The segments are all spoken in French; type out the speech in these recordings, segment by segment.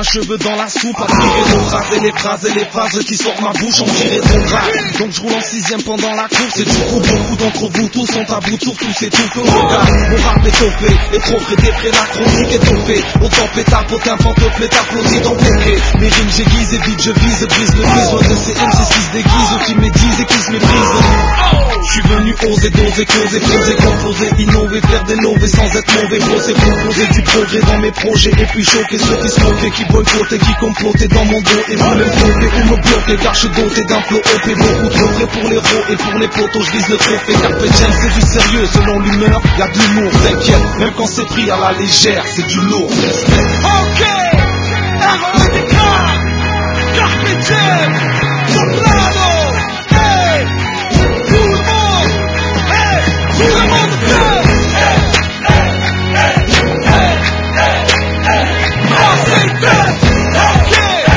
un cheveu dans la soupe, à tirer nos phrases et les phrases qui sortent ma bouche, on dirait ton bras. Donc je roule en sixième pendant la course, et du coup beaucoup d'entre vous tous sont à bout de souffle, tous s'étouffent au regard. Mon rap est topé, et trop frais des frais, la chronique est topée. Autant pétard, potin, pantoufle, t'applaudis dans tes clés. Mes rimes j'aiguise et vite je vise, brise le brise, loin de ces MC qui se déguisent, ou qui médisent et qui se méprisent. Je suis venu oser, doser, causer, poser, composer, innover, faire des lovés sans être mauvais, poser, proposer du progrès dans mes projets, et puis choquer ceux qui se moquaient, qui boycottaient, qui complotaient dans mon dos, et voulaient me bloquer ou me bloquer, car je suis doté d'un flow OP, beaucoup trop près pour les héros, et pour les potos je vise le trophée, car Diem c'est du sérieux, selon l'humeur, y'a de l'humour, t'inquiète, même quand c'est pris à la légère, c'est du lourd, respect. Ok, R.E.D.K, Carpe Diem, Soprano, hey, tout le monde, hey, tout le monde fait, hey, hey, hey, hey, hey, hey, Marseille fait, ok,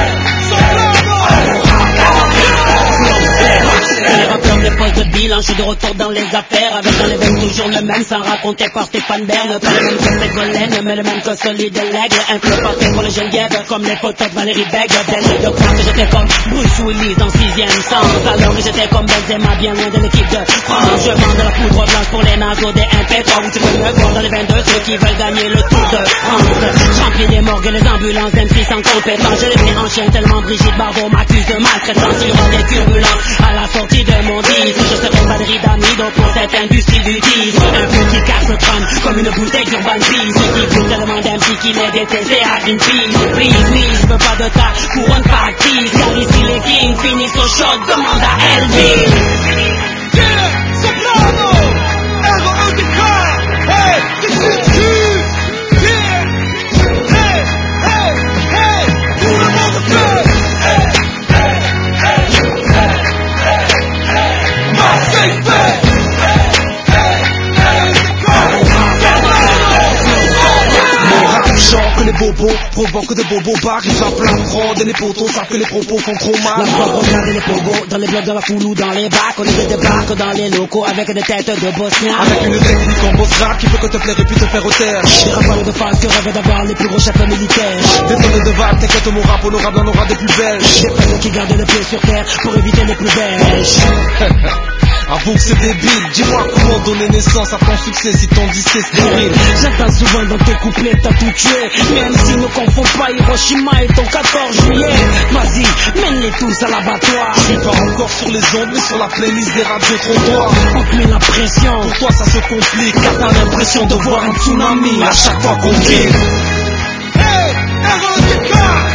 Les rappeurs des postes de bilan, je suis de retour dans les affaires, avec un événement toujours le même, sans raconter par Stéphane Bern, pas le même que Ségolène, mais le même que solide et l'aigle, un peu porté pour le jeune guèbre, comme les photos de Valérie Bègue, de croire que j'étais comme Bruce Willis en 6ème sens, alors que j'étais comme Benzema, bien loin de l'équipe de France, je vends de la poudre blanche pour les naseaux des MP3, où tu peux me voir dans les 22, ceux qui veulent gagner le Tour de France, j'emplis les morgues et les ambulances, MC sans compétence, je les mets en chien tellement Brigitte Bardot m'accuse de maltraitance, il y aura des turbulences à la sortie de mon disque, je serai Valérie Damido pour cette industrie du disque, un peu qui casse le crâne comme une bouteille d'Urban Peace, qui veut tellement d'MC qui les détesté à une piste, please, je veux pas de ta couronne factice, car ici les kings finissent au shot, demande à Elvis. yeah, Soprano, R.E.D.K, hey, qu'est-ce que tu, yeah, hey, hey, hey, tout le monde fait, hey, hey, hey, hey, hey, hey, Marseille fait, Chant que les bobos provoquent de bobos bars, ils frappent la prod et les potos savent que les propos font trop mal. La prod regarde les pogos dans les blocs de la foule ou dans les bacs, on les débarque dans les locaux avec des têtes de bosniens. Avec une technique en boss rap qui peut que te plaire et puis te faire taire. Des rafales de face que rêvent d'avoir les plus gros chefs militaires. Des tonnes de vagues, t'inquiète mon rap honorable en aura des plus belges. Des peuples qui gardent le pied sur terre pour éviter les plus belges. Avoue que c'est débile, dis-moi comment donner naissance à ton succès si ton disque est stérile. J'entends souvent dans tes couplets t'as tout tué, même si ne confond pas Hiroshima et ton 14 juillet. Vas-y, mène-les tous à l'abattoir. Je suis pas encore sur les ondes mais sur la playlist des radios trottoirs. On te met la pression, pour toi ça se complique, car t'as l'impression de voir un tsunami à chaque fois qu'on kick. hey, R.E.D.K.